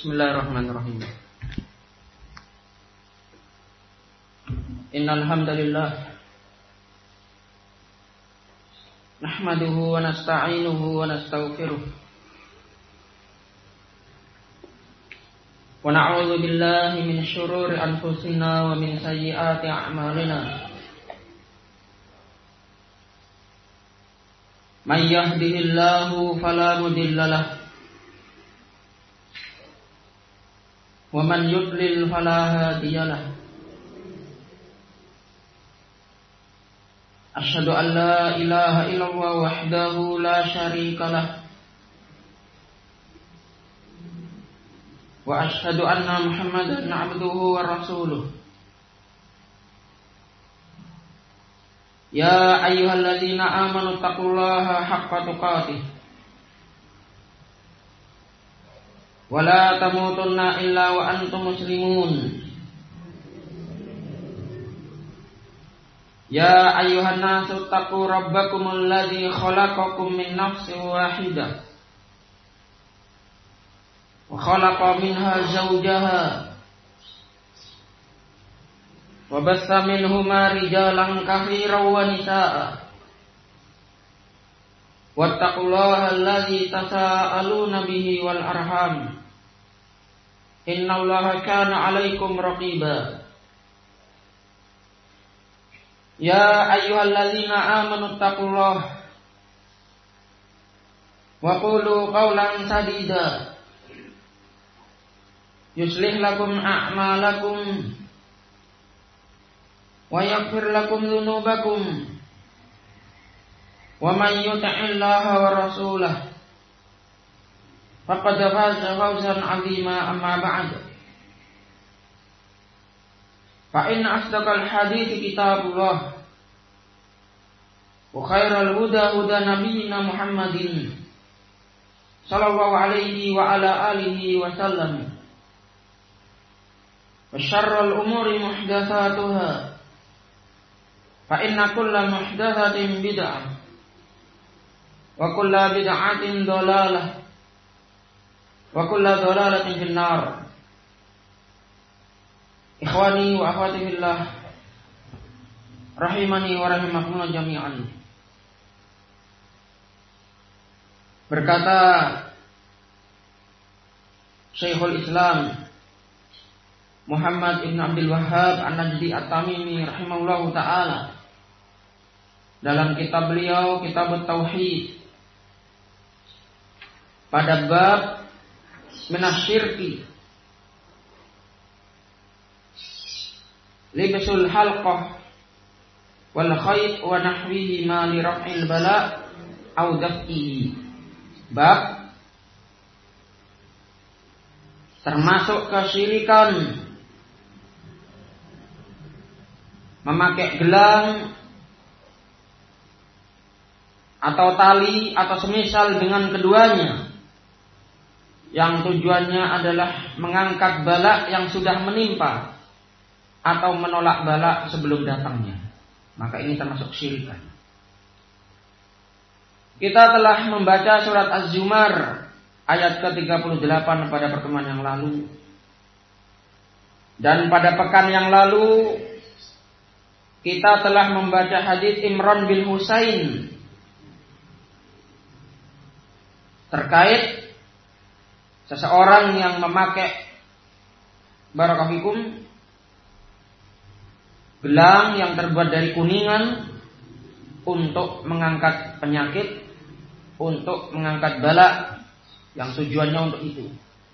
Bismillahirrahmanirrahim. Innal hamdalillah nahmaduhu wa nasta'inuhu wa nastaghfiruh wa na'udzu billahi min syururi anfusina wa min sayyiati a'malina. May yahdihillahu fala mudilla lahu wa man yudlil fala hadiya lahu. Asyhadu an la ilaha illallah wahdahu la syarika lah wa asyhadu anna Muhammadan abduhu wa rasuluh. Ya ayyuhalladzina amanu taqullaha haqqa tuqatih wa la tamutunna illa wa antum muslimun. Ya ayyuhan nasu taqu rabbakumul ladzi khalaqakum min nafsin wahidah wa khalaqa minha zawjaha wa bassa minhuma rijalan katsiran wa nisaa'a wattaqullaha alladzi tasaaluna bihi wal arham innallaha kana 'alaikum raqiba. Ya ayyuhalladzina amanu taqullaha wa qulu qawlan sadida yuslih lakum a'malakum wa yaghfir lakum dzunubakum wa man yuti'illaha wa rasulahu faqad faza fawzan 'azima. Amma ba'd, fa inna asdaqal hadithi kitabullah wa khairal huda huda nabiyyina Muhammadin sallallahu alaihi wa ala alihi wa sallam wa syarrul umuri muhdatsatuha fa inna kulla muhdatsatin bid'ah wa kulla bid'atin dhalalah wa kulla dhalalatin finnar. Ikhwani wa akhwati fillah rahimani wa rahimakumullah jami'an. Berkata Syekhul Islam Muhammad ibn Abdul Wahhab An-Najdi At-Tamimi rahimahullahu ta'ala dalam kitab beliau, Kitab Tauhid, pada bab minasyirki libsul halqah wal khayt wa nahwihi ma li raf'il bala au daf'ihi. Bab termasuk kesyirikan memakai gelang atau tali atau semisal dengan keduanya yang tujuannya adalah mengangkat bala yang sudah menimpa atau menolak bala sebelum datangnya, maka ini termasuk syirikan. Kita telah membaca surat Az-Zumar ayat ke-38 pada pertemuan yang lalu. Dan pada pekan yang lalu kita telah membaca hadis Imran bin Husain terkait seseorang yang memakai barakallahu gelang yang terbuat dari kuningan untuk mengangkat penyakit, untuk mengangkat bala yang tujuannya untuk itu.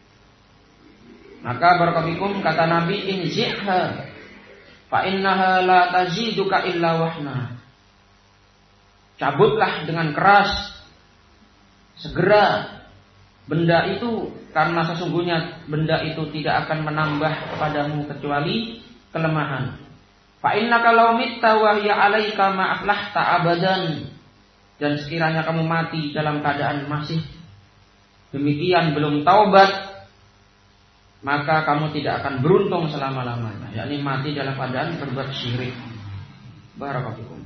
Maka barakallahu kata Nabi, inzi'ha fa innaha la taziduka illa wahna. Cabutlah dengan keras segera benda itu, karena sesungguhnya benda itu tidak akan menambah kepadamu kecuali kelemahan. Fa innaka law mitta wa hiya 'alaika ma aflahta abadan. Dan sekiranya kamu mati dalam keadaan masih demikian belum taubat, maka kamu tidak akan beruntung selama-lamanya, yakni mati dalam keadaan berbuat syirik. Barakallahu.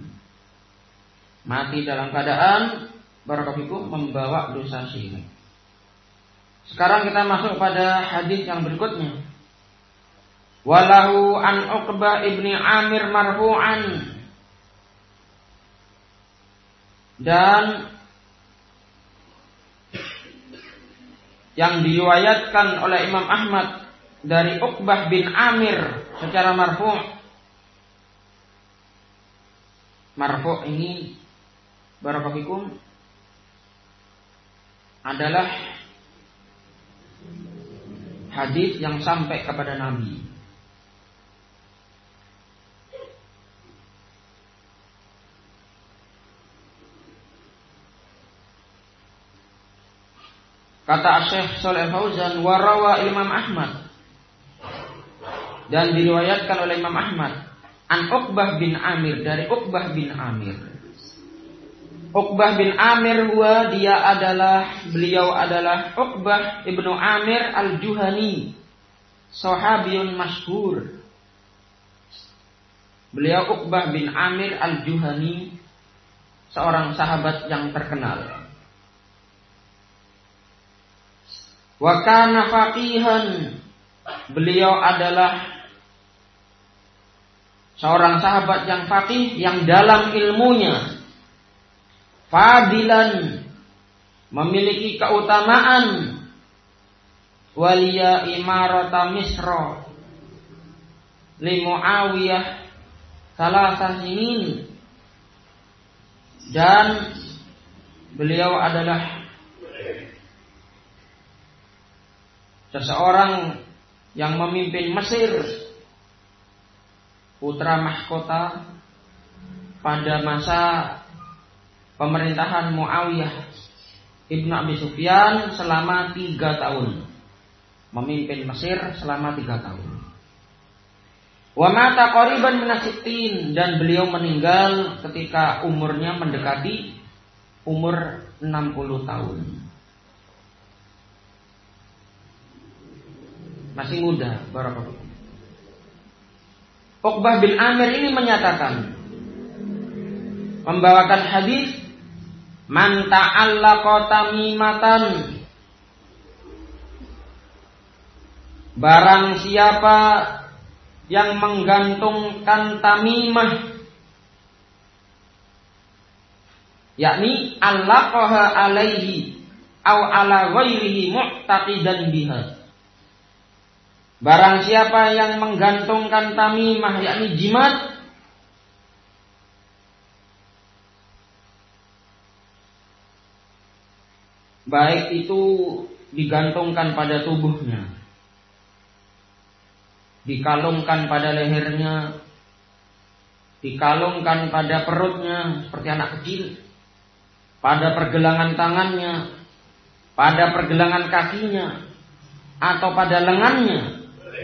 Mati dalam keadaan barakallahu membawa dosa syirik. Sekarang kita masuk pada hadis yang berikutnya. Walahu an Uqbah ibni Amir marfu'an. Dan yang diriwayatkan oleh Imam Ahmad dari Uqbah bin Amir secara marfu'. Marfu' ini barakallahu adalah hadis yang sampai kepada Nabi. Kata Syekh Shalih Fauzan, warawa Imam Ahmad, dan diriwayatkan oleh Imam Ahmad an Uqbah bin Amir, dari Uqbah bin Amir. Uqbah bin Amir beliau adalah Uqbah ibnu Amir al-Juhani, sahabiyun masyhur. Beliau Uqbah bin Amir al-Juhani, seorang sahabat yang terkenal. Wa kana faqihan, beliau adalah seorang sahabat yang faqih, yang dalam ilmunya. Fadilan, memiliki keutamaan. Waliya imarata Misra li Muawiyah salasah sinin, dan beliau adalah seseorang yang memimpin Mesir, putra mahkota pada masa pemerintahan Muawiyah ibnu Abi Sufyan selama 3 tahun. Memimpin Mesir selama 3 tahun. Wa mata qariban min as-sittin, dan beliau meninggal ketika umurnya mendekati umur 60 tahun. Masih muda, barakallahu. Uqbah bin Amir ini menyatakan, membawakan hadis, man ta'allaqa tamimatan, barang siapa yang menggantungkan tamimah, yakni allaqaha alaihi au ala ghairihi mu'taqidan biha. Barang siapa yang menggantungkan tamimah, yakni jimat, baik itu digantungkan pada tubuhnya, dikalungkan pada lehernya, dikalungkan pada perutnya seperti anak kecil, pada pergelangan tangannya, pada pergelangan kakinya, atau pada lengannya,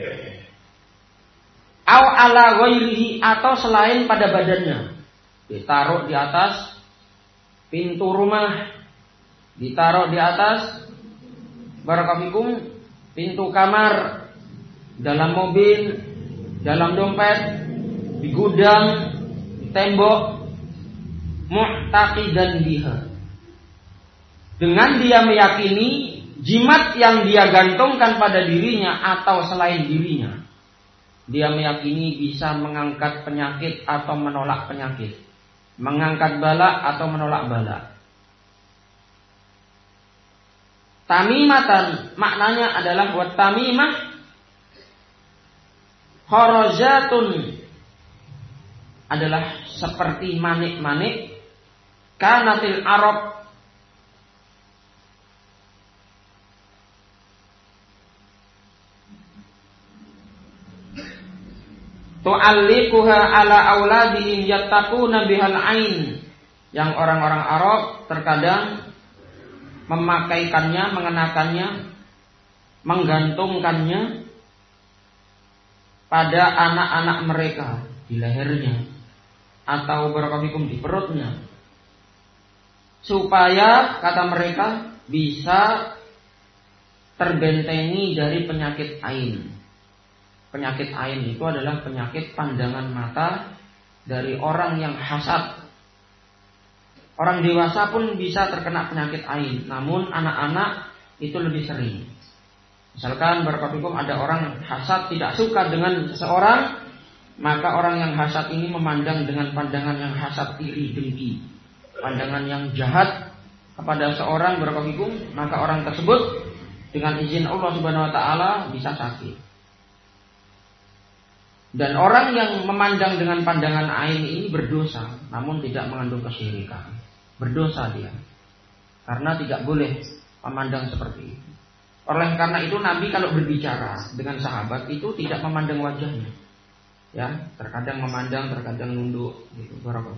au ala ghairihi, atau selain pada badannya, ditaruh di atas pintu rumah, ditaruh di atas barakallahu pintu kamar, dalam mobil, dalam dompet, di gudang, di tembok, mu'taqidan biha, dengan dia meyakini jimat yang dia gantungkan pada dirinya atau selain dirinya, dia meyakini bisa mengangkat penyakit atau menolak penyakit, mengangkat bala atau menolak bala. Tamimatan maknanya adalah buat tamimah kharajatun, adalah seperti manik-manik, kanatil Arab, tu'allikuha ala auladihim yattaquna bihal ain, yang orang-orang Arab terkadang memakaikannya, mengenakannya, menggantungkannya pada anak-anak mereka di lehernya atau barakallahu di perutnya, supaya kata mereka bisa terbentengi dari penyakit ain. Penyakit ain itu adalah penyakit pandangan mata dari orang yang hasad. Orang dewasa pun bisa terkena penyakit ain, namun anak-anak itu lebih sering. Misalkan barakallahu ada orang hasad, tidak suka dengan seseorang, maka orang yang hasad ini memandang dengan pandangan yang hasad, iri, dengki, pandangan yang jahat kepada seorang barakallahu, maka orang tersebut dengan izin Allah Subhanahu wa taala bisa sakit. Dan orang yang memandang dengan pandangan ain ini berdosa, namun tidak mengandung kesyirikan. Berdosa dia, karena tidak boleh memandang seperti itu. Oleh karena itu Nabi kalau berbicara dengan sahabat itu tidak memandang wajahnya, ya, terkadang memandang, terkadang nunduk, gitu.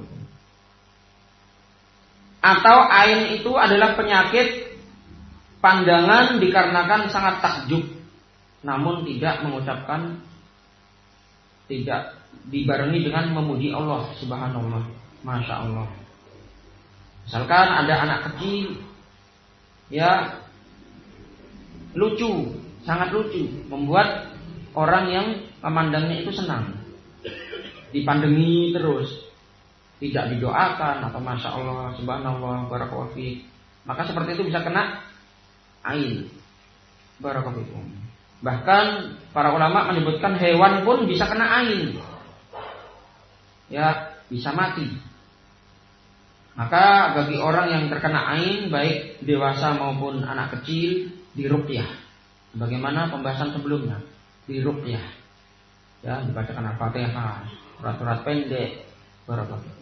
Atau ain itu adalah penyakit pandangan dikarenakan sangat takjub, namun tidak mengucapkan, tidak dibarengi dengan memuji Allah Subhanallah, Masya Allah. Misalkan ada anak kecil, ya, lucu, sangat lucu, membuat orang yang memandangnya itu senang, dipandangi terus, tidak didoakan atau Masya Allah, Subhanallah, Barakallahu fiik, maka seperti itu bisa kena ain. Barakallahu fiikum. Bahkan para ulama menyebutkan hewan pun bisa kena ain, ya, bisa mati. Maka bagi orang yang terkena ain, baik dewasa maupun anak kecil, diruqyah. Bagaimana pembahasan sebelumnya, diruqyah, ya, dibacakan Al-Fatihah, surat-surat pendek, barakallahu.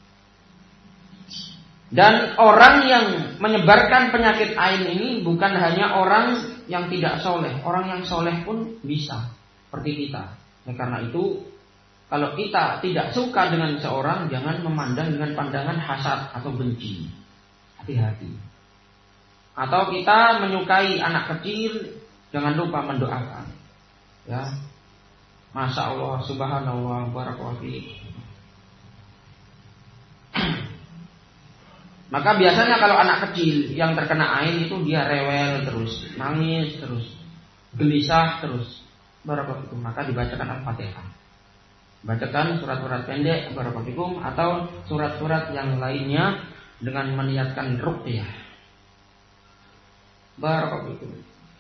Dan orang yang menyebarkan penyakit ain ini bukan hanya orang yang tidak soleh, orang yang soleh pun bisa, seperti kita. Nah, karena itu kalau kita tidak suka dengan seorang, jangan memandang dengan pandangan hasad atau benci. Hati-hati. Atau kita menyukai anak kecil, jangan lupa mendoakan. Ya, Masya Allah, Subhanallah, Barakallahu fiik. Maka biasanya kalau anak kecil yang terkena ain itu dia rewel terus, nangis terus, gelisah terus, Barakallahu fiik. Maka dibacakan Al-Fatihah. Bacakan surat-surat pendek, Barakallahu fikum, atau surat-surat yang lainnya dengan meniatkan ruqyah. Barakallahu fikum.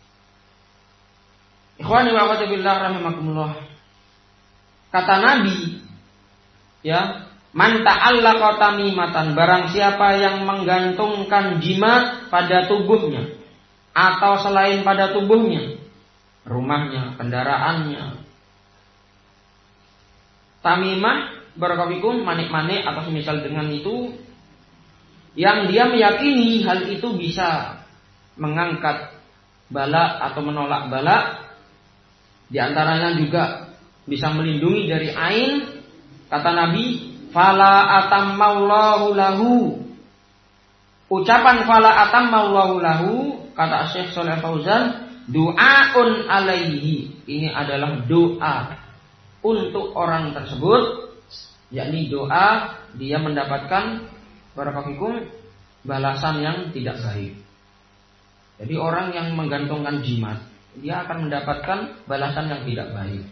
Ikhwani wa akhwati billah rahimakumullah. Kata Nabi, ya, man ta'allaqa tamimatan, barang siapa yang menggantungkan jimat pada tubuhnya atau selain pada tubuhnya, rumahnya, kendaraannya. Tamimah, barakallahu, manik-manik atau semisal dengan itu, yang dia meyakini hal itu bisa mengangkat bala atau menolak bala, di antaranya juga bisa melindungi dari ain. Kata Nabi, fala atammallahu lahu. Ucapan fala atammallahu lahu, kata Syekh Shalih Fauzan, du'aun alaihi. Ini adalah doa untuk orang tersebut, yakni doa dia mendapatkan barakallahu balasan yang tidak baik. Jadi orang yang menggantungkan jimat, dia akan mendapatkan balasan yang tidak baik.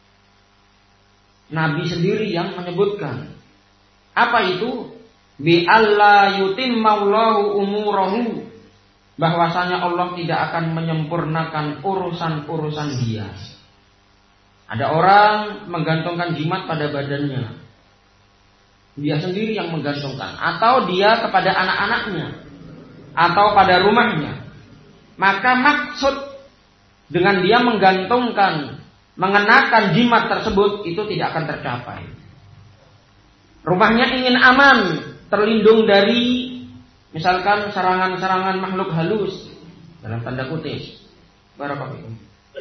Nabi sendiri yang menyebutkan. Apa itu? Bi alla yutimmallahu umurahu, bahwasanya Allah tidak akan menyempurnakan urusan-urusan dia. Ada orang menggantungkan jimat pada badannya, dia sendiri yang menggantungkan, atau dia kepada anak-anaknya, atau pada rumahnya. Maka maksud dengan dia menggantungkan, mengenakan jimat tersebut itu tidak akan tercapai. Rumahnya ingin aman, terlindung dari misalkan serangan-serangan makhluk halus, dalam tanda kutip, barakallahu.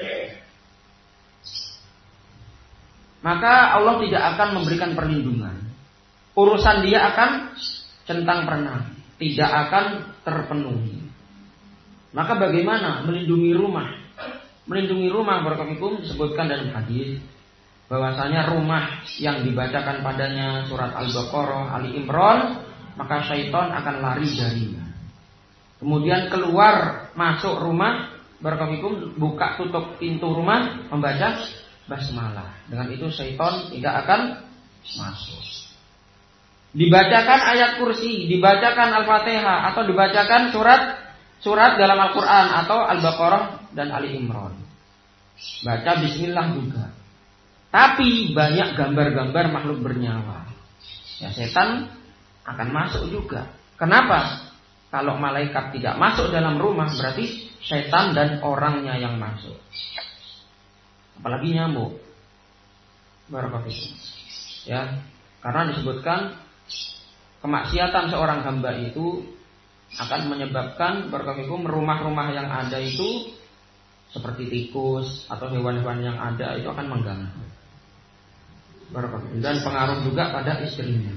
Maka Allah tidak akan memberikan perlindungan. Urusan dia akan centang perenang, tidak akan terpenuhi. Maka bagaimana melindungi rumah? Melindungi rumah, barakallahu, disebutkan dalam hadis bahwasanya rumah yang dibacakan padanya surat Al-Baqarah, Ali Imran, maka syaitan akan lari darinya. Kemudian keluar masuk rumah, barakallahu, buka tutup pintu rumah, membaca basmalah. Dengan itu syaitan tidak akan masuk. Dibacakan ayat kursi, dibacakan Al-Fatihah, atau dibacakan surat dalam Al-Quran atau Al-Baqarah dan Ali Imran. Baca bismillah juga. Tapi banyak gambar-gambar makhluk bernyawa. Ya, setan akan masuk juga. Kenapa? Kalau malaikat tidak masuk dalam rumah, berarti setan dan orangnya yang masuk. Apalagi nyamuk. Barakallahu. Ya, karena disebutkan kemaksiatan seorang hamba itu akan menyebabkan barakallahu rumah-rumah yang ada itu seperti tikus atau hewan-hewan yang ada itu akan mengganggu. Barakallahu. Dan pengaruh juga pada istrinya.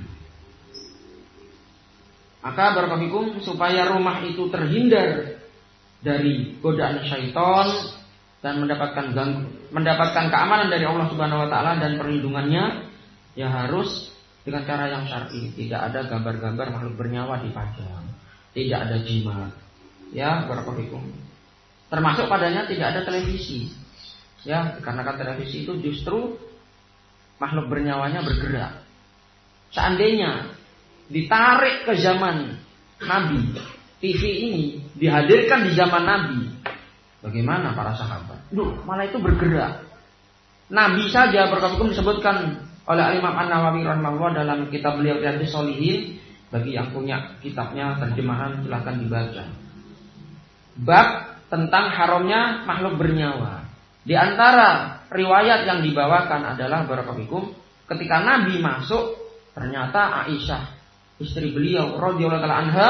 Maka barakallahu supaya rumah itu terhindar dari godaan syaitan dan mendapatkan keamanan dari Allah Subhanahu wa taala dan perlindungannya, ya harus dengan cara yang syar'i. Tidak ada gambar-gambar makhluk bernyawa dipajang, tidak ada jimat. Ya, barakallahu. Termasuk padanya tidak ada televisi. Ya, karena kan televisi itu justru makhluk bernyawanya bergerak. Seandainya ditarik ke zaman Nabi, TV ini dihadirkan di zaman Nabi, bagaimana para sahabat? Malah itu bergerak. Nabi saja berkali-kali disebutkan oleh Imam An-Nawawi rahimahullah dalam kitab beliau Riyadhus Shalihin. Bagi yang punya kitabnya terjemahan silahkan dibaca. Bab tentang haramnya makhluk bernyawa. Di antara riwayat yang dibawakan adalah barakallahu ketika Nabi masuk, ternyata Aisyah istri beliau radhiyallahu taala anha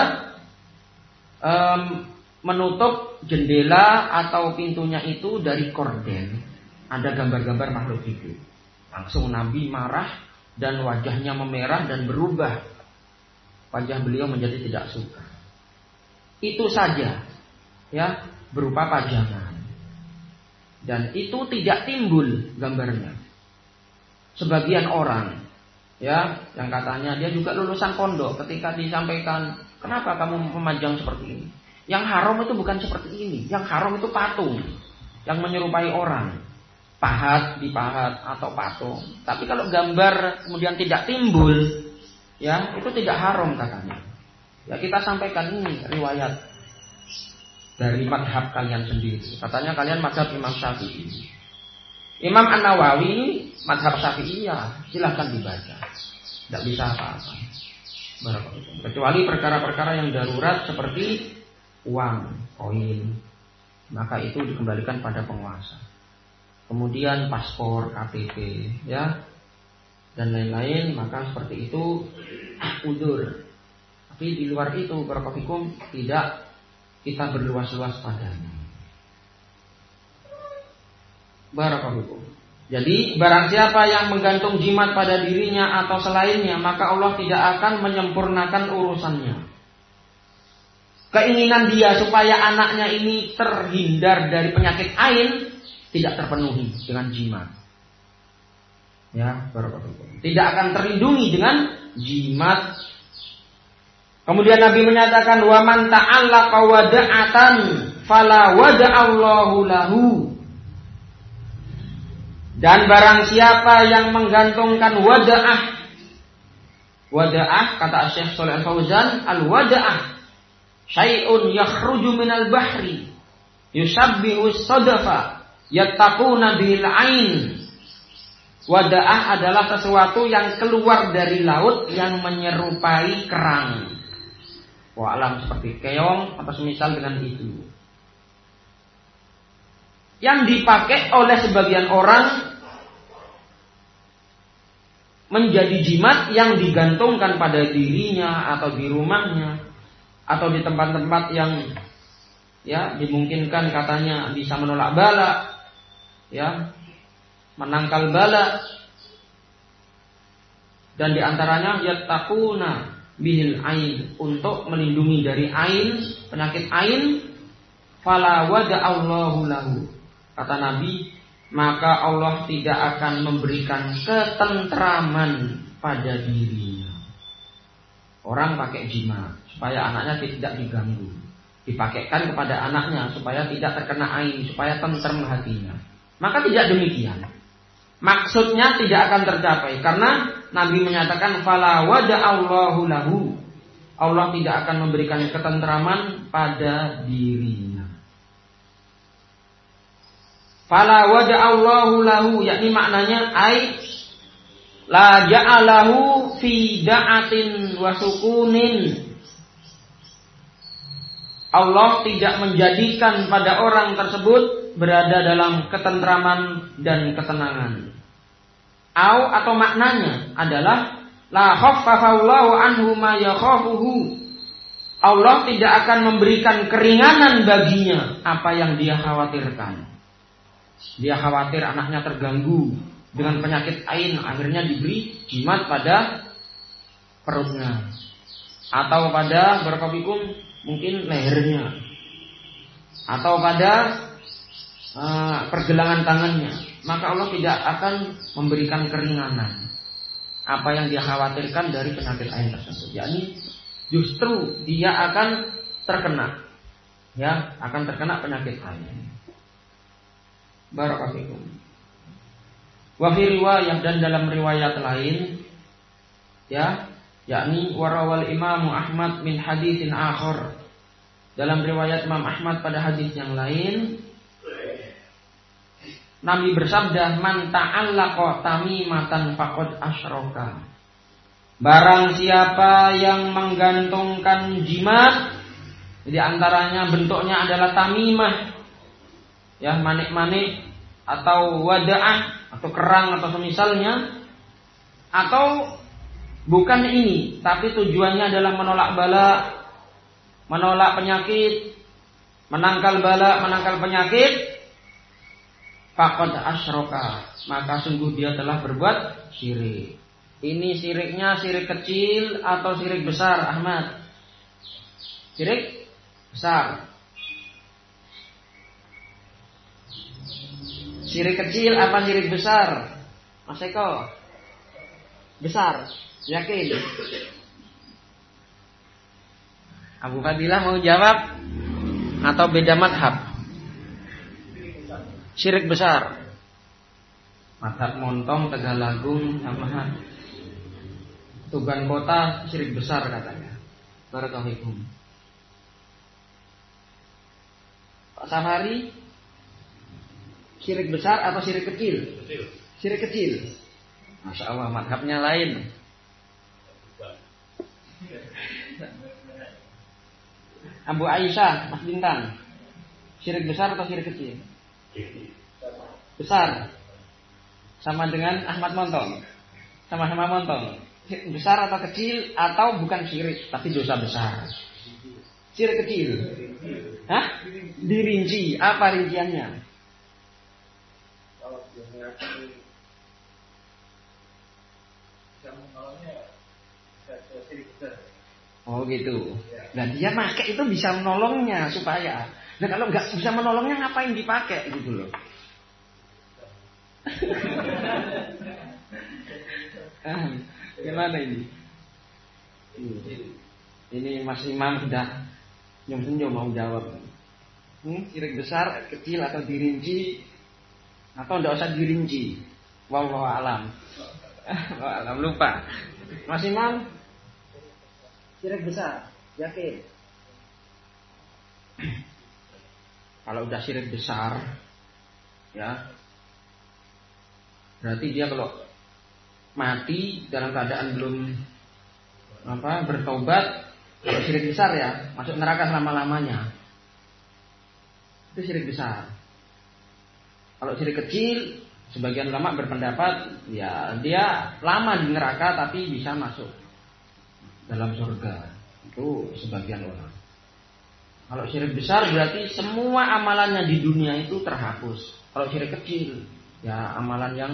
menutup jendela atau pintunya itu dari korden. Ada gambar-gambar makhluk itu. Langsung Nabi marah dan wajahnya memerah dan berubah. Wajah beliau menjadi tidak suka. Itu saja, ya, berupa pajangan. Dan itu tidak timbul gambarnya. Sebagian orang, ya, yang katanya dia juga lulusan pondok, ketika disampaikan, kenapa kamu memajang seperti ini? Yang haram itu bukan seperti ini. Yang haram itu patung yang menyerupai orang, dipahat atau patung. Tapi kalau gambar kemudian tidak timbul, ya, itu tidak haram katanya. Ya, kita sampaikan ini riwayat dari madhab kalian sendiri. Katanya kalian madhab Imam Syafi'i. Imam An-Nawawi ini madhab Syafi'i, ya, silahkan dibaca. Tidak bisa apa-apa. Kecuali perkara-perkara yang darurat seperti uang, koin, maka itu dikembalikan pada penguasa. Kemudian paspor, KTP, ya, dan lain-lain, maka seperti itu udzur. Tapi di luar itu beberapa hukum tidak kita berluas-luas padanya. Barakallahu. Jadi barang siapa yang menggantung jimat pada dirinya atau selainnya, maka Allah tidak akan menyempurnakan urusannya. Keinginan dia supaya anaknya ini terhindar dari penyakit ain tidak terpenuhi dengan jimat. Ya, barakallahu. Tidak akan terlindungi dengan jimat. Kemudian Nabi menyatakan, wa man ta'allaqa wada'atan fala wada'allahu lahu. Dan barang siapa yang menggantungkan wada'ah kata Syekh Shalih Al-Fauzan, al-wada'ah syai'un yakhruju minal bahri yushabbihu as-sadafa yattaquna bil 'ain. Wada'ah adalah sesuatu yang keluar dari laut yang menyerupai kerang. Wa'alam seperti keong atau semisal dengan itu. Yang dipakai oleh sebagian orang menjadi jimat yang digantungkan pada dirinya atau di rumahnya atau di tempat-tempat yang, ya, dimungkinkan katanya bisa menolak bala, ya, menangkal bala. Dan diantaranya yattaquna bihil ain, untuk melindungi dari ain, penyakit ain. Fala wada'allahu lahu, kata Nabi, maka Allah tidak akan memberikan ketentraman pada dirinya. Orang pakai jimat supaya anaknya tidak diganggu, dipakaikan kepada anaknya supaya tidak terkena ain, supaya tentrem hatinya. Maka tidak demikian. Maksudnya tidak akan tercapai karena Nabi menyatakan fala wada'allahu lahu, Allah tidak akan memberikan ketentraman pada dirinya. Fala waja'allahu lahu, yakni maknanya la ja'alahu fi da'atin wa sukunin. Allah tidak menjadikan pada orang tersebut berada dalam ketentraman dan ketenangan. Atau maknanya adalah la khaffafallahu anhu ma yakhafuhu. Allah tidak akan memberikan keringanan baginya apa yang dia khawatirkan. Dia khawatir anaknya terganggu dengan penyakit ain, akhirnya diberi jimat pada perutnya atau pada berkabikum mungkin lehernya atau pada pergelangan tangannya, maka Allah tidak akan memberikan keringanan apa yang dia khawatirkan dari penyakit ain tersebut. Yakni justru dia akan terkena, akan terkena penyakit ain. Barakallahu. Wa fi riwayah, dan dalam riwayat lain, yakni warawal Imam Ahmad min haditsin akhar. Dalam riwayat Imam Ahmad pada hadis yang lain, Nabi bersabda, man ta'allaqa tamimatan faqad asyraka. Barang siapa yang menggantungkan jimat, di antaranya bentuknya adalah tamimah, manik-manik atau wada'ah atau kerang atau semisalnya, atau bukan ini, tapi tujuannya adalah menolak bala, menolak penyakit, menangkal bala, menangkal penyakit, faqad asyraka, maka sungguh dia telah berbuat syirik. Ini syiriknya syirik kecil atau syirik besar, Ahmad? Syirik besar. Syirik kecil apa syirik besar? Mas Eko? Besar. Yakin? Abu Fadilah mau jawab atau beda madhab? Syirik besar. Madhab Montong, Tegalagung, sama Tuban Kota syirik besar katanya. Barakallahu. Pak Safari, syirik besar atau syirik kecil? Syirik kecil. Masya Allah, madhabnya lain. Abu Aisyah, Mas Bintang, syirik besar atau syirik kecil? Besar. Sama dengan Ahmad Montong. Sama-sama Montong. Besar atau kecil atau bukan syirik tapi dosa besar? Syirik kecil. Hah? Dirinci. Apa rinciannya? Oh gitu. Nah dia pakai itu bisa menolongnya supaya. Nah kalau nggak bisa menolongnya ngapain dipakai gitu loh? Gimana ini? Ini Mas Imam sudah senyum-senyum mau jawab. Syirik besar, kecil atau dirinci atau tidak usah dirinci? Wallahu alam. Alam lupa. Mas Imam, syirik besar, yakin? Kalau udah syirik besar, berarti dia kalau mati dalam keadaan belum bertaubat, kalau syirik besar masuk neraka selama-lamanya. Itu syirik besar. Kalau syirik kecil, sebagian ulama berpendapat dia lama di neraka tapi bisa masuk dalam surga. Itu sebagian ulama. Kalau syirik besar berarti semua amalannya di dunia itu terhapus. Kalau syirik kecil, amalan yang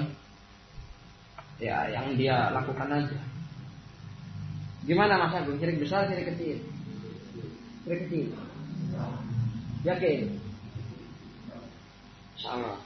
dia lakukan aja. Gimana Mas Agung? Syirik besar, syirik kecil? Syirik kecil. Yakin? Insyaallah.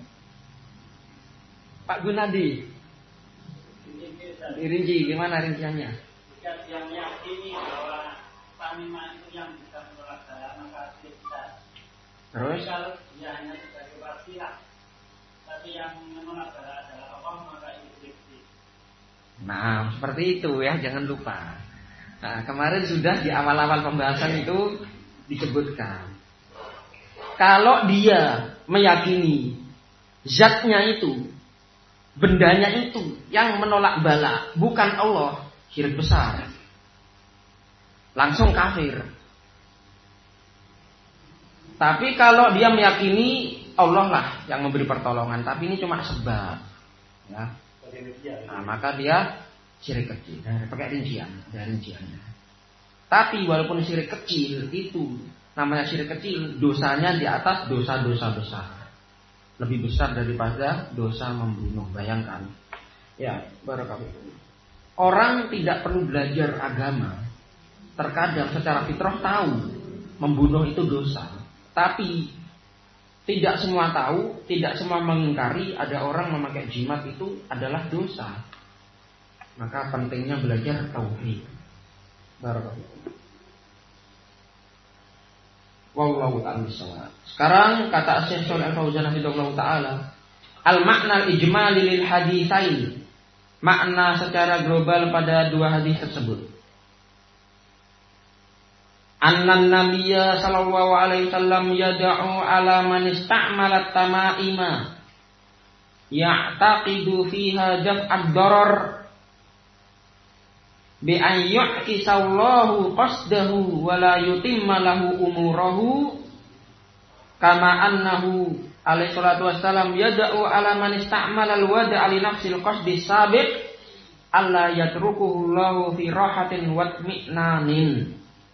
Pak Gunadi, dirinci gimana rinciannya? Yang meyakini bahwa tamimah itu yang bisa menolak bala maka bisa. Terus? Kalau dia hanya sebagai wasilah, tapi yang menolak bala adalah Allah, maka itu. Nah, seperti itu jangan lupa. Nah, kemarin sudah di awal-awal pembahasan itu disebutkan. Kalau dia meyakini zatnya itu, bendanya itu yang menolak bala, bukan Allah, syirik besar. Langsung kafir. Tapi kalau dia meyakini Allah lah yang memberi pertolongan, tapi ini cuma sebab, ya. Nah, maka dia syirik kecil. Pakai rincian, ada rinciannya. Tapi walaupun syirik kecil itu namanya syirik kecil, dosanya di atas dosa-dosa besar. Lebih besar daripada dosa membunuh. Bayangkan. Ya, barakallahu. Orang tidak perlu belajar agama. Terkadang secara fitrah tahu membunuh itu dosa. Tapi tidak semua tahu, tidak semua mengingkari ada orang memakai jimat itu adalah dosa. Maka pentingnya belajar tauhid. Barakallahu. Wallahu ta'ala. Sekarang kata Syekh Shalih Al-Fauzan hafizahullah taala, al-makna al-ijmali lil haditsain. Makna secara global pada dua hadis tersebut. Annan nabiyya sallallahu alaihi wasallam yad'u ala man ista'mala tamaima ya'taqidu fiha daf'ad darar bi an yu'kisallahu qasdahu wa la yutimma lahu umurahu kama annahu alaihi salatu wassalam yad'u ala man ista'mala al-wada'a li nafsil qasdi sabiq alla yatrukuhu Allahu fi rahatin wa itminanin.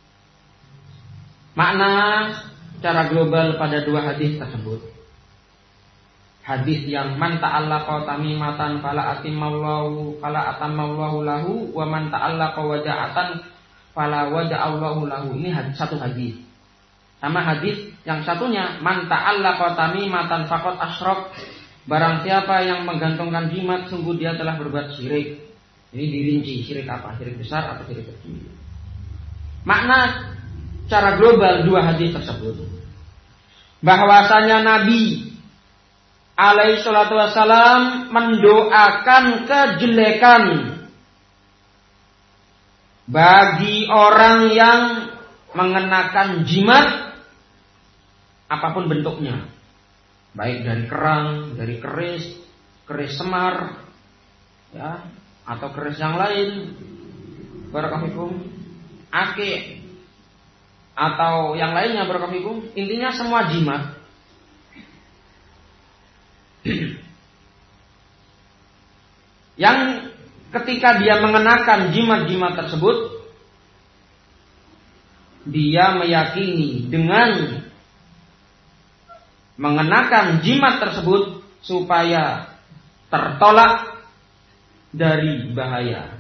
Makna secara global pada dua hadis tersebut. Hadis yang man ta'allaqa tamimatan fala atammallahu lahu wa man ta'allaqa wada'atan fala wada'allahu lahu. Ini satu hadis. Sama hadis yang satunya man ta'allaqa tamimatan faqad asyrak. Barang siapa yang menggantungkan jimat sungguh dia telah berbuat syirik. Ini dirinci syirik apa? Syirik besar atau syirik kecil. Makna secara global dua hadis tersebut bahwasanya Nabi alaihi salatu wassalam mendoakan kejelekan bagi orang yang mengenakan jimat apapun bentuknya, baik dari kerang, dari keris semar, ya, atau keris yang lain, barakallahu akik atau yang lainnya, barakallahu. Intinya semua jimat. Yang ketika dia mengenakan jimat-jimat tersebut, dia meyakini dengan mengenakan jimat tersebut supaya tertolak dari bahaya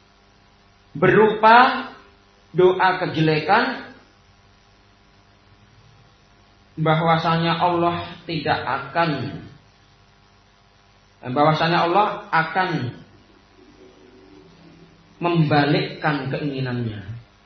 berupa doa kejelekan, bahwasanya Allah akan membalikkan keinginannya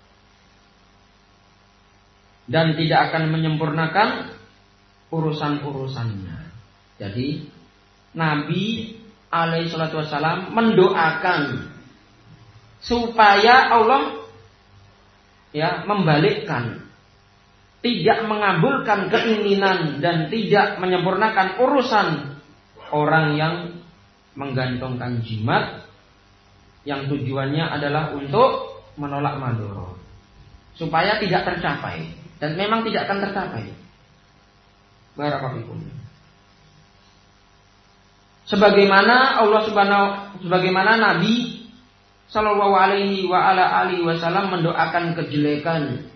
dan tidak akan menyempurnakan urusan-urusannya. Jadi Nabi alaihi salatu wassalam mendoakan supaya Allah membalikkan, tidak mengabulkan keinginan dan tidak menyempurnakan urusan orang yang menggantungkan jimat yang tujuannya adalah untuk menolak madharat, supaya tidak tercapai, dan memang tidak akan tercapai. Barakallahu. Sebagaimana Nabi sallallahu alaihi wa ala alihi wasallam mendoakan kejelekan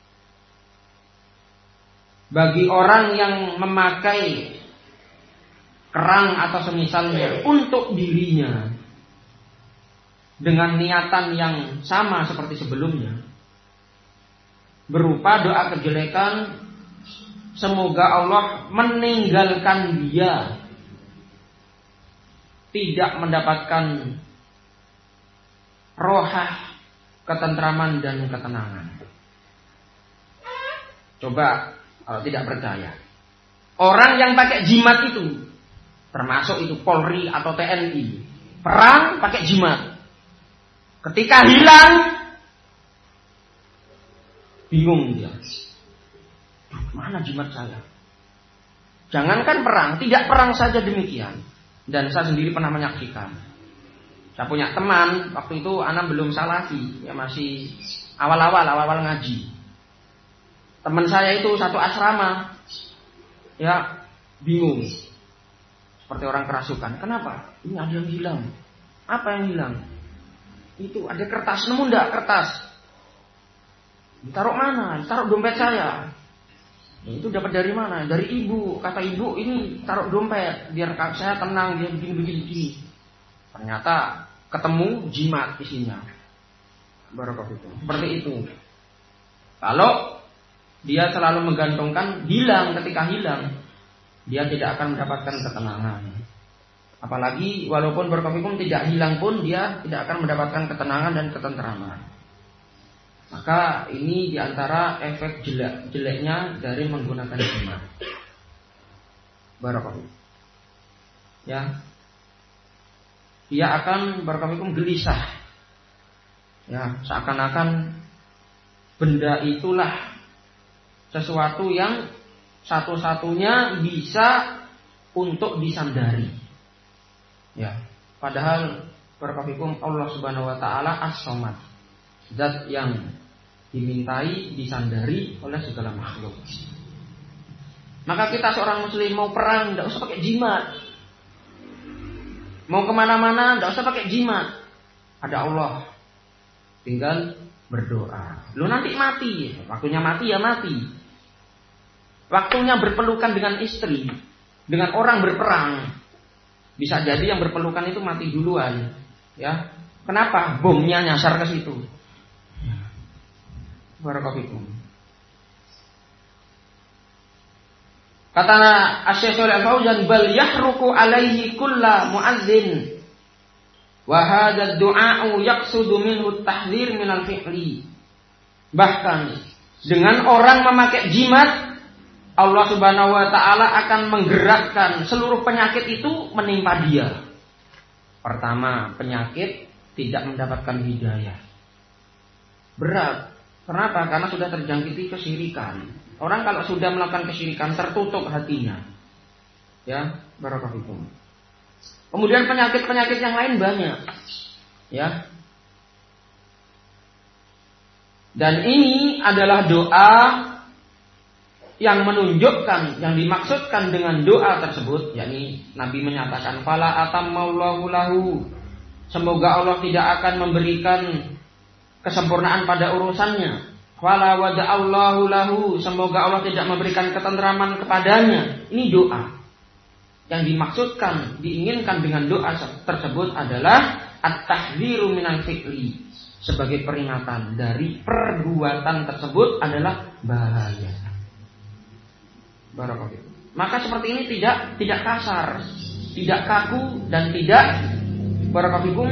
bagi orang yang memakai kerang atau semisalnya untuk dirinya dengan niatan yang sama seperti sebelumnya, berupa doa kejelekan, semoga Allah meninggalkan dia, tidak mendapatkan rohah, ketentraman dan ketenangan. Coba kalau tidak percaya, orang yang pakai jimat itu, termasuk itu Polri atau TNI, perang pakai jimat. Ketika hilang, Bingung dia. Mana jimat saya? Jangankan perang, tidak perang saja demikian. Dan saya sendiri pernah menyaksikan. Saya punya teman, waktu itu anak belum salafi, ya masih awal-awal ngaji. Teman saya itu satu asrama, ya bingung, seperti orang kerasukan. Kenapa? Ini ada yang hilang. Apa yang hilang? Itu ada kertas, nemu enggak kertas? Ditaruh mana? Ditaruh dompet saya. Itu dapat dari mana? Dari ibu. Kata ibu, ini taruh dompet biar saya tenang, dia begini. Ternyata ketemu jimat isinya. Barakallahu. Seperti itu. Kalau dia selalu menggantungkan hilang, ketika hilang dia tidak akan mendapatkan ketenangan. Apalagi walaupun barakallahu tidak hilang pun dia tidak akan mendapatkan ketenangan dan ketenteraman. Maka ini diantara efek jeleknya dari menggunakan jimat. Barakallahu. Ya. Dia akan barakallahu gelisah. Ya, seakan-akan benda itulah sesuatu yang satu-satunya bisa untuk disandari. Ya, padahal barakallahu Allah Subhanahu wa taala As-Samad. Zat yang dimintai disandari oleh segala makhluk. Maka kita seorang muslim mau perang tidak usah pakai jimat. Mau kemana-mana tidak usah pakai jimat. Ada Allah. Tinggal berdoa. Lu nanti mati. Waktunya mati ya mati. Waktunya berpelukan dengan istri, dengan orang berperang. Bisa jadi yang berpelukan itu mati duluan. Ya. Kenapa? Bomnya nyasar ke situ. Barakallahu. Kata Asy-Syaikh Shalih Al-Fauzan, bal yahruku alaihi kulla muazzin wa hadha ad-du'a'u yaqsudu minhu at-tahdhir min al-fi'li. Bahkan dengan orang memakai jimat, Allah Subhanahu wa taala akan menggerakkan seluruh penyakit itu menimpa dia. Pertama, penyakit tidak mendapatkan hidayah. Berat. Kenapa? Karena sudah terjangkiti kesyirikan. Orang kalau sudah melakukan kesyirikan tertutup hatinya. Ya, barakallahu. Kemudian penyakit-penyakit yang lain banyak. Ya. Dan ini adalah doa yang menunjukkan, yang dimaksudkan dengan doa tersebut, yakni Nabi menyatakan fala atammallahu lahu. Semoga Allah tidak akan memberikan kesempurnaan pada urusannya. Wala wada'allahu lahu, semoga Allah tidak memberikan ketenteraman kepadanya. Ini doa. Yang dimaksudkan, diinginkan dengan doa tersebut adalah at-tahdhiru minal fi'li, sebagai peringatan dari perbuatan tersebut adalah bahaya. Barakallahu. Maka seperti ini tidak kasar, tidak kaku dan tidak barakallahu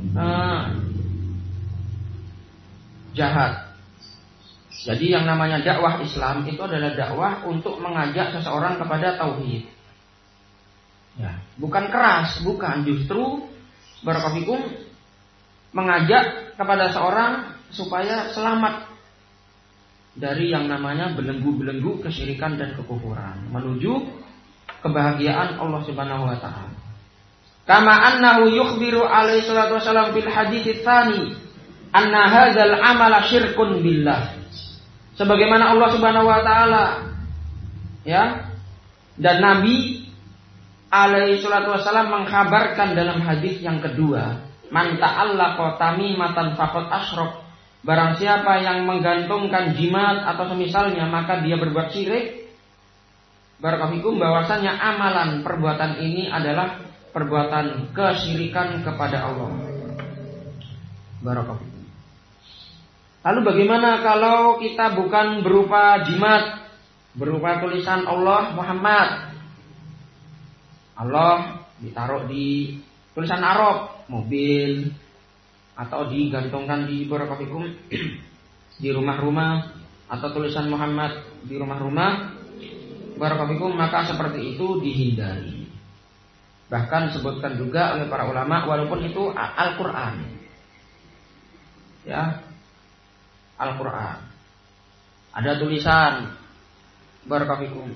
jahat. Jadi yang namanya dakwah Islam itu adalah dakwah untuk mengajak seseorang kepada tauhid. Ya, bukan keras, bukan, justru barakallahu mengajak kepada seorang supaya selamat dari yang namanya belenggu-belenggu kesyirikan dan kekufuran, menuju kebahagiaan Allah Subhanahu wa taala. Kama annahu yukhbiru alaihi salatu wasallam fil hadits tsani anna hadzal amala syirkun billah. Sebagaimana Allah Subhanahu wa taala ya dan Nabi alaihi salatu wasallam mengkhabarkan dalam hadis yang kedua, man ta'allaqa tamimatan faqad asyrak. Barang siapa yang menggantungkan jimat atau semisalnya maka dia berbuat syirik. Barakallahu bahwasanya amalan perbuatan ini adalah perbuatan kesyirikan kepada Allah. Barakallahu. Lalu bagaimana kalau kita bukan berupa jimat, berupa tulisan Allah Muhammad? Allah ditaruh di tulisan Arab, mobil, atau digantungkan di barakallahu di rumah-rumah, atau tulisan Muhammad di rumah-rumah, barakallahu maka seperti itu dihindari. Bahkan disebutkan juga oleh para ulama walaupun itu Al-Qur'an. Ya. Al-Quran. Ada tulisan barakallahu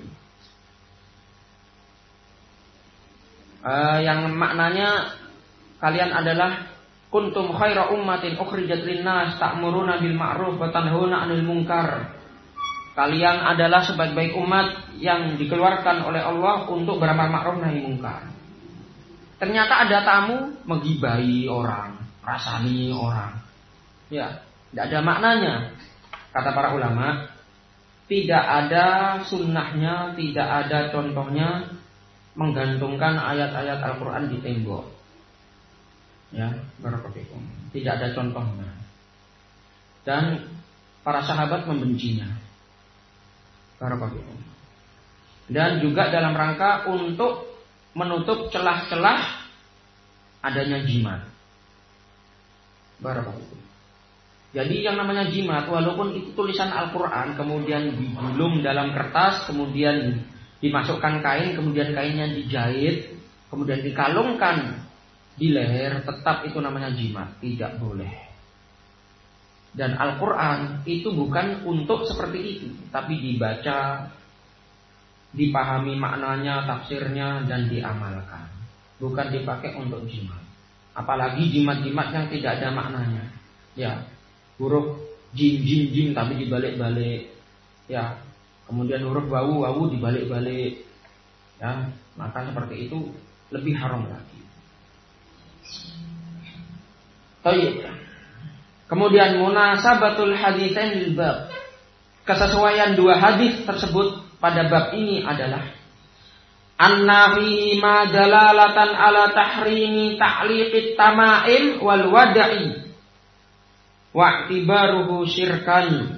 yang maknanya kalian adalah kuntum khaira ummatin ukhrijat linnas ta'muruna bil ma'ruf wa tanhauna 'anil munkar. Kalian adalah sebaik-baik umat yang dikeluarkan oleh Allah untuk beramar ma'ruf nahi munkar. Ternyata ada tamu menggibahi orang, rasani orang. Ya, tidak ada maknanya. Kata para ulama, tidak ada sunnahnya, tidak ada contohnya menggantungkan ayat-ayat Al-Quran di tembok. Ya, barakallahu. Tidak ada contohnya. Dan para sahabat membencinya. Barakallahu. Dan juga dalam rangka untuk menutup celah-celah adanya jimat. Barakallahu. Jadi yang namanya jimat, walaupun itu tulisan Al-Quran, kemudian digulung dalam kertas, kemudian dimasukkan kain, kemudian kainnya dijahit, kemudian dikalungkan di leher, tetap itu namanya jimat, tidak boleh. Dan Al-Quran itu bukan untuk seperti itu, tapi dibaca, dipahami maknanya, tafsirnya, dan diamalkan. Bukan dipakai untuk jimat. Apalagi jimat-jimat yang tidak ada maknanya. Ya, huruf jim tapi dibalik-balik. Ya, kemudian huruf wawu dibalik-balik. Ya, maka seperti itu lebih haram lagi. Baik. Kemudian munasabatul haditsain lil bab. Kesesuaian dua hadis tersebut pada bab ini adalah annahi ma dalalatan ala tahrimi ta'liqit tama'im wal wada'i wa i'tibaruhu syirkan.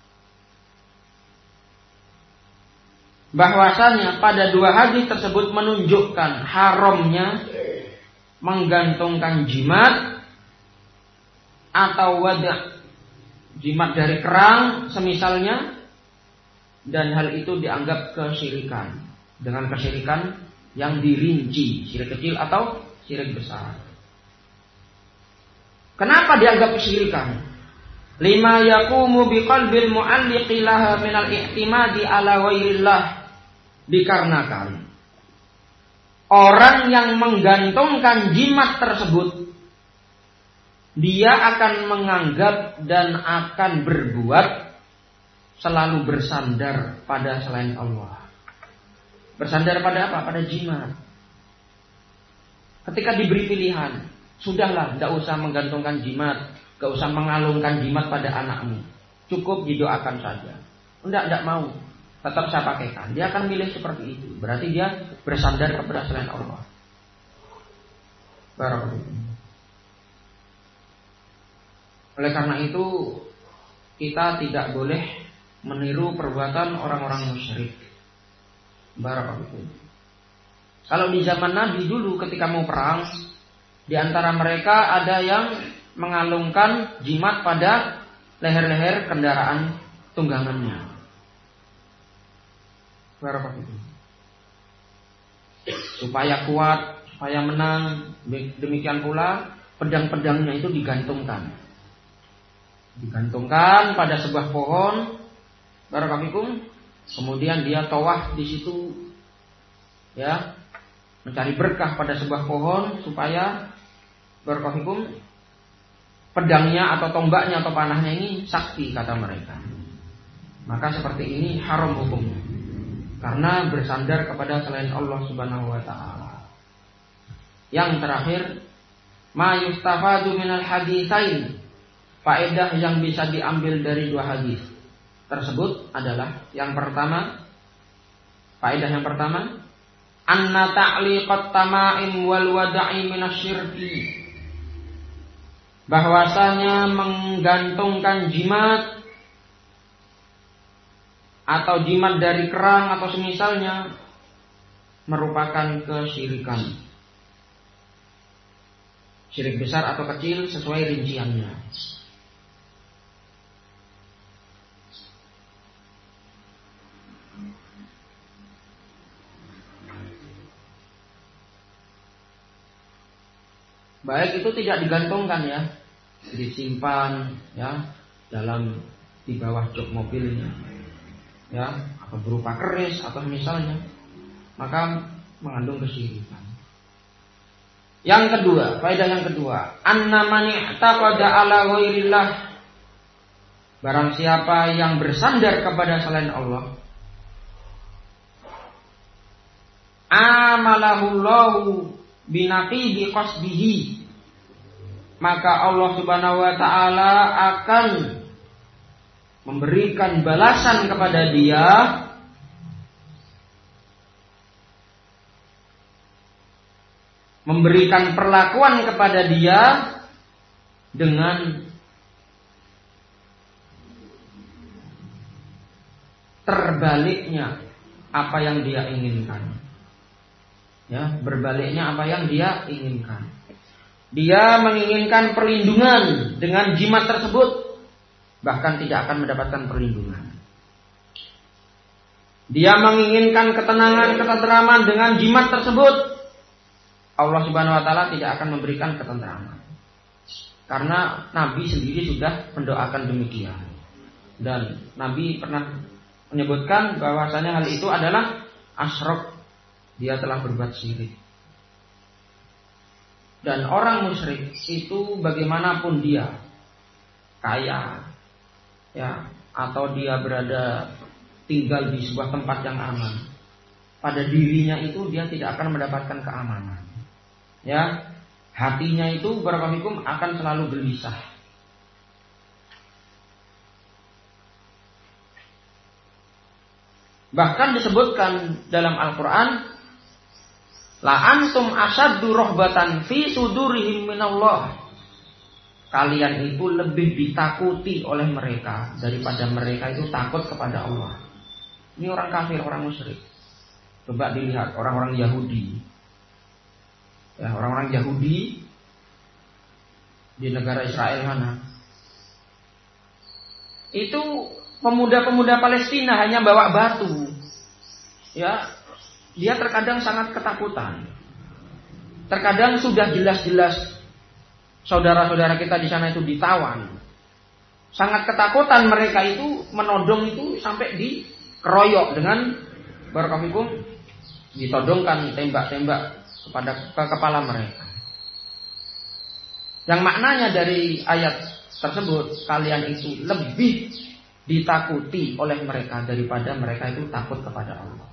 Bahwasanya pada dua hadis tersebut menunjukkan haramnya menggantungkan jimat atau wada', jimat dari kerang semisalnya, dan hal itu dianggap kesyirikan dengan kesyirikan yang dirinci, syirik kecil atau syirik besar. Kenapa dianggap kesyirikan? Lima yaqumu biqalbil mu'alliqi laha minal i'timadi ala ghairillah. Dikarenakan orang yang menggantungkan jimat tersebut, dia akan menganggap dan akan berbuat selalu bersandar pada selain Allah. Bersandar pada apa? Pada jimat. Ketika diberi pilihan, sudahlah, tidak usah menggantungkan jimat, tidak usah mengalungkan jimat pada anakmu, cukup didoakan saja. Tidak mau, tetap saya pakaikan. Dia akan milih seperti itu. Berarti dia bersandar kepada selain Allah. Barakallahu. Oleh karena itu, kita tidak boleh meniru perbuatan orang-orang musyrik. Barakallahu. Kalau di zaman Nabi dulu ketika mau perang, di antara mereka ada yang mengalungkan jimat pada leher-leher kendaraan tunggangannya. Barakallahu. Supaya kuat, supaya menang. Demikian pula pedang-pedangnya itu digantungkan pada sebuah pohon. Barakallahu. Kemudian dia tawaf di situ, ya, mencari berkah pada sebuah pohon supaya barakallahu pedangnya atau tombaknya atau panahnya ini sakti, kata mereka. Maka seperti ini haram hukumnya, karena bersandar kepada selain Allah Subhanahu wa taala. Yang terakhir, ma yustafadu minal haditsain. Faedah yang bisa diambil dari dua hadis tersebut adalah yang pertama, faedah yang pertama, anna ta'liqat tama'im wal wada'i minasyirki. Bahwasanya menggantungkan jimat atau jimat dari kerang atau semisalnya merupakan kesyirikan. Syirik besar atau kecil sesuai rinciannya. Baik itu tidak digantungkan, ya, disimpan, ya, dalam di bawah jok mobilnya, ya, atau berupa keris atau misalnya, maka mengandung kesyirikan. Yang kedua, faedah yang kedua, anna man i'taqada ala ghairillah, barang siapa yang bersandar kepada selain Allah, amalahullahu binaqidi qasdihi, maka Allah Subhanahu wa taala akan memberikan balasan kepada dia memberikan perlakuan kepada dia dengan terbaliknya apa yang dia inginkan. Ya, berbaliknya apa yang dia inginkan. Dia menginginkan perlindungan dengan jimat tersebut, bahkan tidak akan mendapatkan perlindungan. Dia menginginkan ketenangan, ketentraman dengan jimat tersebut, Allah Subhanahu wa taala tidak akan memberikan ketentraman. Karena Nabi sendiri sudah mendoakan demikian. Dan Nabi pernah menyebutkan bahwasanya hal itu adalah asyrok, dia telah berbuat syirik. Dan orang musyrik itu bagaimanapun dia, kaya, ya, atau dia berada tinggal di sebuah tempat yang aman, pada dirinya itu dia tidak akan mendapatkan keamanan. Ya, hatinya itu barakallahu akan selalu gelisah. Bahkan disebutkan dalam Al-Quran, la antum asaddu rahbatan fi sudurihim minallah. Kalian itu lebih ditakuti oleh mereka daripada mereka itu takut kepada Allah. Ini orang kafir, orang musyrik. Coba dilihat orang-orang Yahudi. Ya, orang-orang Yahudi di negara Israel mana? Itu pemuda-pemuda Palestina hanya bawa batu. Ya, dia terkadang sangat ketakutan. Terkadang sudah jelas-jelas saudara-saudara kita di sana itu ditawan. Sangat ketakutan mereka itu menodong itu sampai dikeroyok dengan barakallahu ditodongkan tembak-tembak ke kepala mereka. Yang maknanya dari ayat tersebut, kalian itu lebih ditakuti oleh mereka daripada mereka itu takut kepada Allah.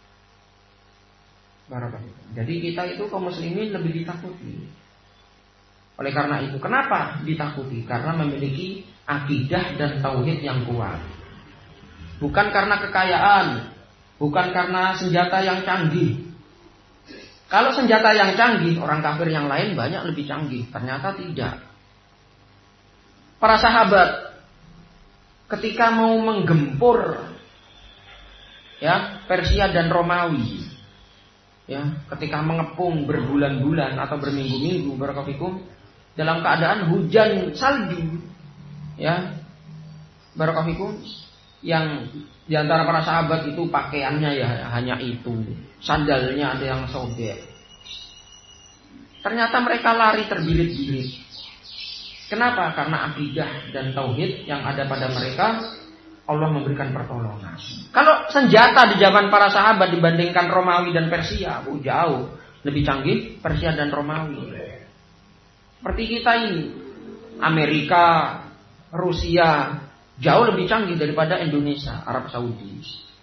Barakallahu. Jadi kita itu kaum muslimin lebih ditakuti. Oleh karena itu, kenapa ditakuti? Karena memiliki akidah dan tauhid yang kuat. Bukan karena kekayaan, bukan karena senjata yang canggih. Kalau senjata yang canggih, orang kafir yang lain banyak lebih canggih. Ternyata tidak. Para sahabat ketika mau menggempur, ya, Persia dan Romawi, ya, ketika mengepung berbulan-bulan atau berminggu-minggu, barakallahu dalam keadaan hujan salju, ya, barakallahu, yang diantara para sahabat itu pakaiannya ya hanya itu, sandalnya ada yang sobek. Ternyata mereka lari terbirit-birit. Kenapa? Karena akidah dan tauhid yang ada pada mereka, Allah memberikan pertolongan. Kalau senjata di zaman para sahabat dibandingkan Romawi dan Persia, jauh lebih canggih Persia dan Romawi. Seperti kita ini, Amerika, Rusia, jauh lebih canggih daripada Indonesia, Arab Saudi.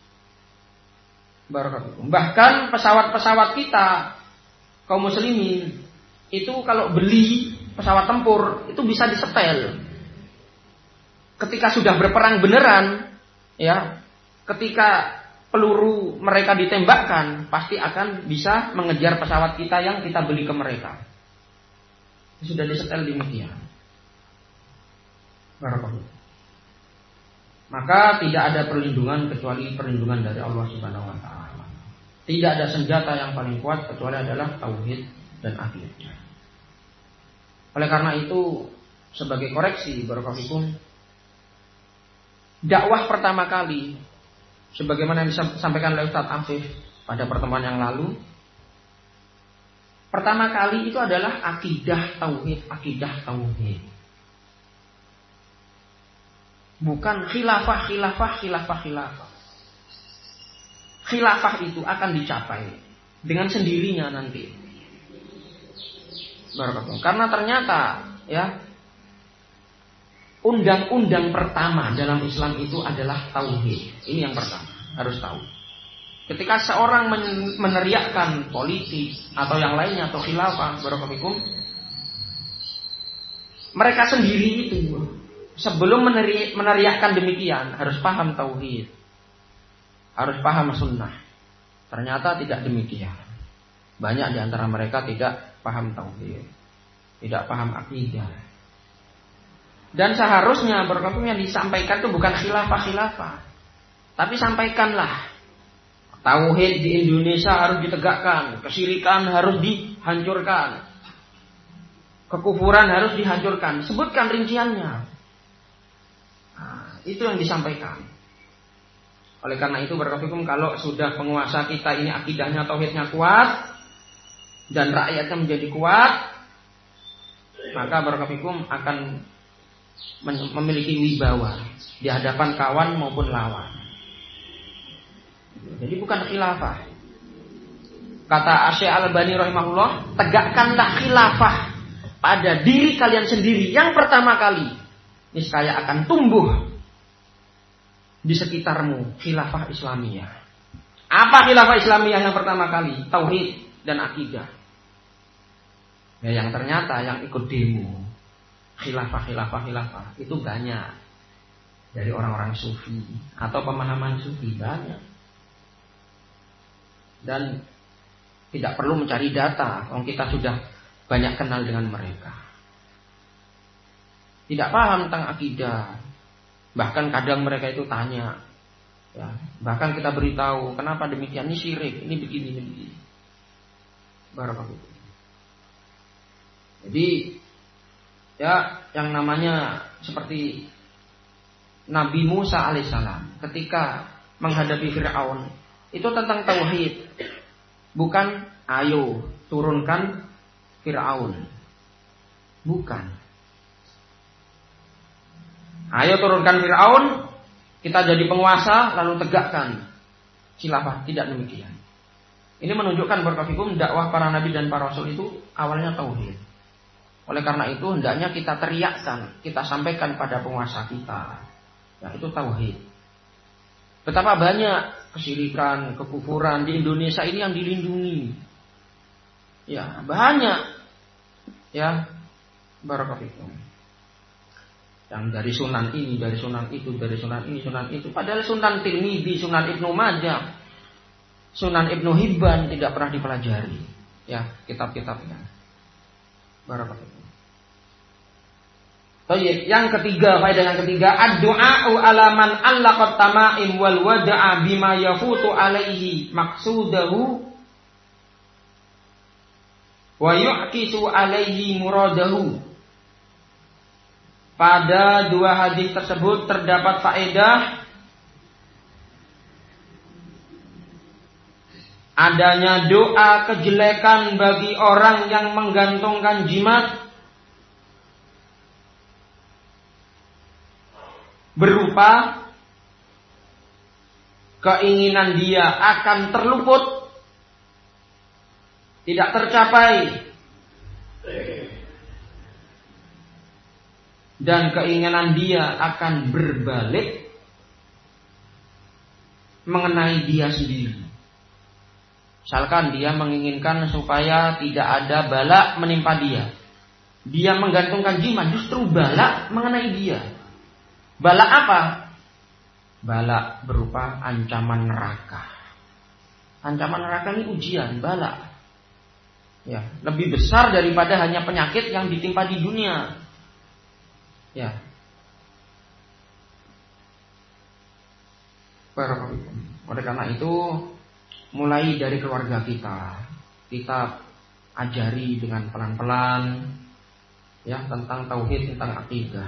Bahkan pesawat-pesawat kita, kaum muslimin, itu kalau beli pesawat tempur itu bisa disetel. Ketika sudah berperang beneran, ya, ketika peluru mereka ditembakkan, pasti akan bisa mengejar pesawat kita yang kita beli ke mereka. Sudah disetel demikian. Barakallahu. Maka tidak ada perlindungan kecuali perlindungan dari Allah Subhanahu wa taala. Tidak ada senjata yang paling kuat kecuali adalah tauhid dan akidah. Oleh karena itu, sebagai koreksi barakallahu, dakwah pertama kali sebagaimana yang disampaikan oleh Ustaz Afif pada pertemuan yang lalu, pertama kali itu adalah akidah tauhid. Bukan khilafah. Khilafah itu akan dicapai dengan sendirinya nanti. Karena ternyata ya, undang-undang pertama dalam Islam itu adalah tauhid. Ini yang pertama, harus tahu. Ketika seorang meneriakkan politik atau yang lainnya atau khilafah, barakallahu, mereka sendiri itu sebelum meneriakkan demikian harus paham tauhid, harus paham sunnah. Ternyata tidak demikian. Banyak di antara mereka tidak paham tauhid, tidak paham akidah. Dan seharusnya barakallahu yang disampaikan itu bukan khilafah, tapi sampaikanlah tauhid di Indonesia harus ditegakkan, kesyirikan harus dihancurkan, kekufuran harus dihancurkan. Sebutkan rinciannya. Nah, itu yang disampaikan. Oleh karena itu barakallahu kalau sudah penguasa kita ini akidahnya tauhidnya kuat dan rakyatnya menjadi kuat, maka barakallahu akan memiliki wibawa di hadapan kawan maupun lawan. Jadi bukan khilafah. Kata Syekh Al-Albani rahimahullah, tegakkanlah khilafah pada diri kalian sendiri yang pertama kali. Niscaya akan tumbuh di sekitarmu khilafah Islamiyah. Apa khilafah Islamiyah yang pertama kali? Tauhid dan akidah. Ya, yang ternyata yang ikut demo khilafah itu banyak dari orang-orang sufi atau pemahaman sufi, banyak. Dan tidak perlu mencari data, kalau kita sudah banyak kenal dengan mereka. Tidak paham tentang akidah. Bahkan kadang mereka itu tanya, ya, bahkan kita beritahu kenapa demikian, ini syirik, ini begini. Barakallahu. Jadi ya, yang namanya seperti Nabi Musa alaihissalam ketika menghadapi Fir'aun, itu tentang tauhid, bukan ayo turunkan Fir'aun, bukan. Ayo turunkan Fir'aun, kita jadi penguasa lalu tegakkan khilafah, tidak demikian. Ini menunjukkan barakallahu dakwah para nabi dan para rasul itu awalnya tauhid. Oleh karena itu hendaknya kita teriakkan, kita sampaikan pada penguasa kita, ya, itu tauhid. Betapa banyak kesyirikan, kekufuran di Indonesia ini yang dilindungi. Ya, banyak. Ya, barakallahu. Yang dari sunan ini, dari sunan itu, dari sunan ini, sunan itu. Padahal Sunan Tirmidzi, Sunan Ibnu Majah, Sunan Ibnu Hibban tidak pernah dipelajari. Ya, kitab-kitabnya. Barakallahu. Baik, yang ketiga, faedah yang ketiga, ad-du'a'u ala man allaqat tama'im wal wada'a bima yafutu alaihi maqsudahu wa yu'kisu alaihi muradahu. Pada dua hadis tersebut terdapat faedah adanya doa kejelekan bagi orang yang menggantungkan jimat berupa keinginan dia akan terluput, tidak tercapai, dan keinginan dia akan berbalik mengenai dia sendiri. Misalkan dia menginginkan supaya tidak ada bala menimpa dia. Dia menggantungkan jimat, justru bala mengenai dia. Bala apa? Bala berupa ancaman neraka. Ancaman neraka ini ujian, bala. Ya, lebih besar daripada hanya penyakit yang ditimpa di dunia. Ya. Oleh karena itu, mulai dari keluarga kita ajari dengan pelan-pelan ya tentang tauhid, tentang akidah.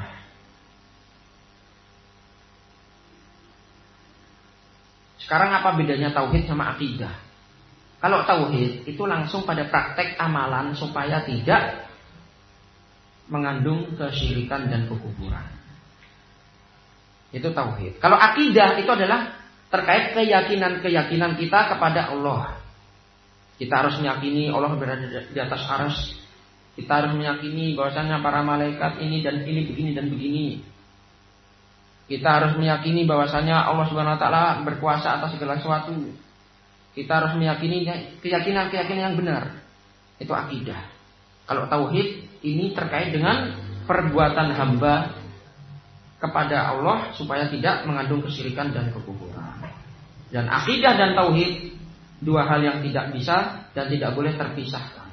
Sekarang apa bedanya tauhid sama akidah? Kalau tauhid itu langsung pada praktek amalan supaya tidak mengandung kesyirikan dan kekufuran. Itu tauhid. Kalau akidah itu adalah terkait keyakinan-keyakinan kita kepada Allah. Kita harus meyakini Allah berada di atas arsy. Kita harus meyakini bahwasanya para malaikat ini dan ini begini dan begini. Kita harus meyakini bahwasanya Allah Subhanahu wa taala berkuasa atas segala sesuatu. Kita harus meyakini keyakinan-keyakinan yang benar. Itu akidah. Kalau tauhid ini terkait dengan perbuatan hamba kepada Allah supaya tidak mengandung kesyirikan dan kekufuran. Dan akidah dan tauhid dua hal yang tidak bisa dan tidak boleh terpisahkan.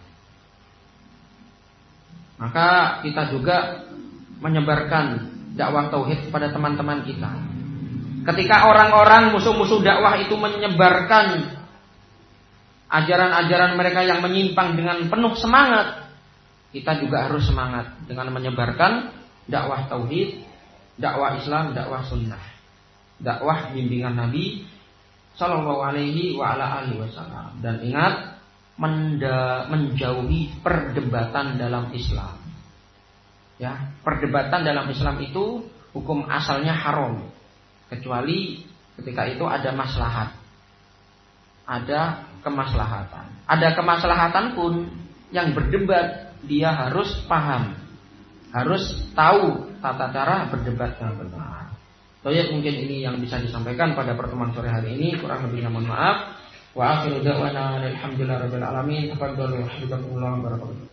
Maka kita juga menyebarkan dakwah tauhid kepada teman-teman kita. Ketika orang-orang musuh-musuh dakwah itu menyebarkan ajaran-ajaran mereka yang menyimpang dengan penuh semangat, kita juga harus semangat dengan menyebarkan dakwah tauhid, dakwah Islam, dakwah sunnah, dakwah bimbingan Nabi Sallallahu Alaihi Wasallam. Dan ingat, menjauhi perdebatan dalam Islam. Ya, perdebatan dalam Islam itu hukum asalnya haram, kecuali ketika itu ada maslahat, ada kemaslahatan. Ada kemaslahatan pun yang berdebat dia harus paham, harus tahu tata cara berdebat yang benar. Baik, mungkin ini yang bisa disampaikan pada pertemuan sore hari ini. Kurang lebihnya mohon maaf. Wa akhiru da'wana alhamdulillahirabbil alamin. Tafadhalu wa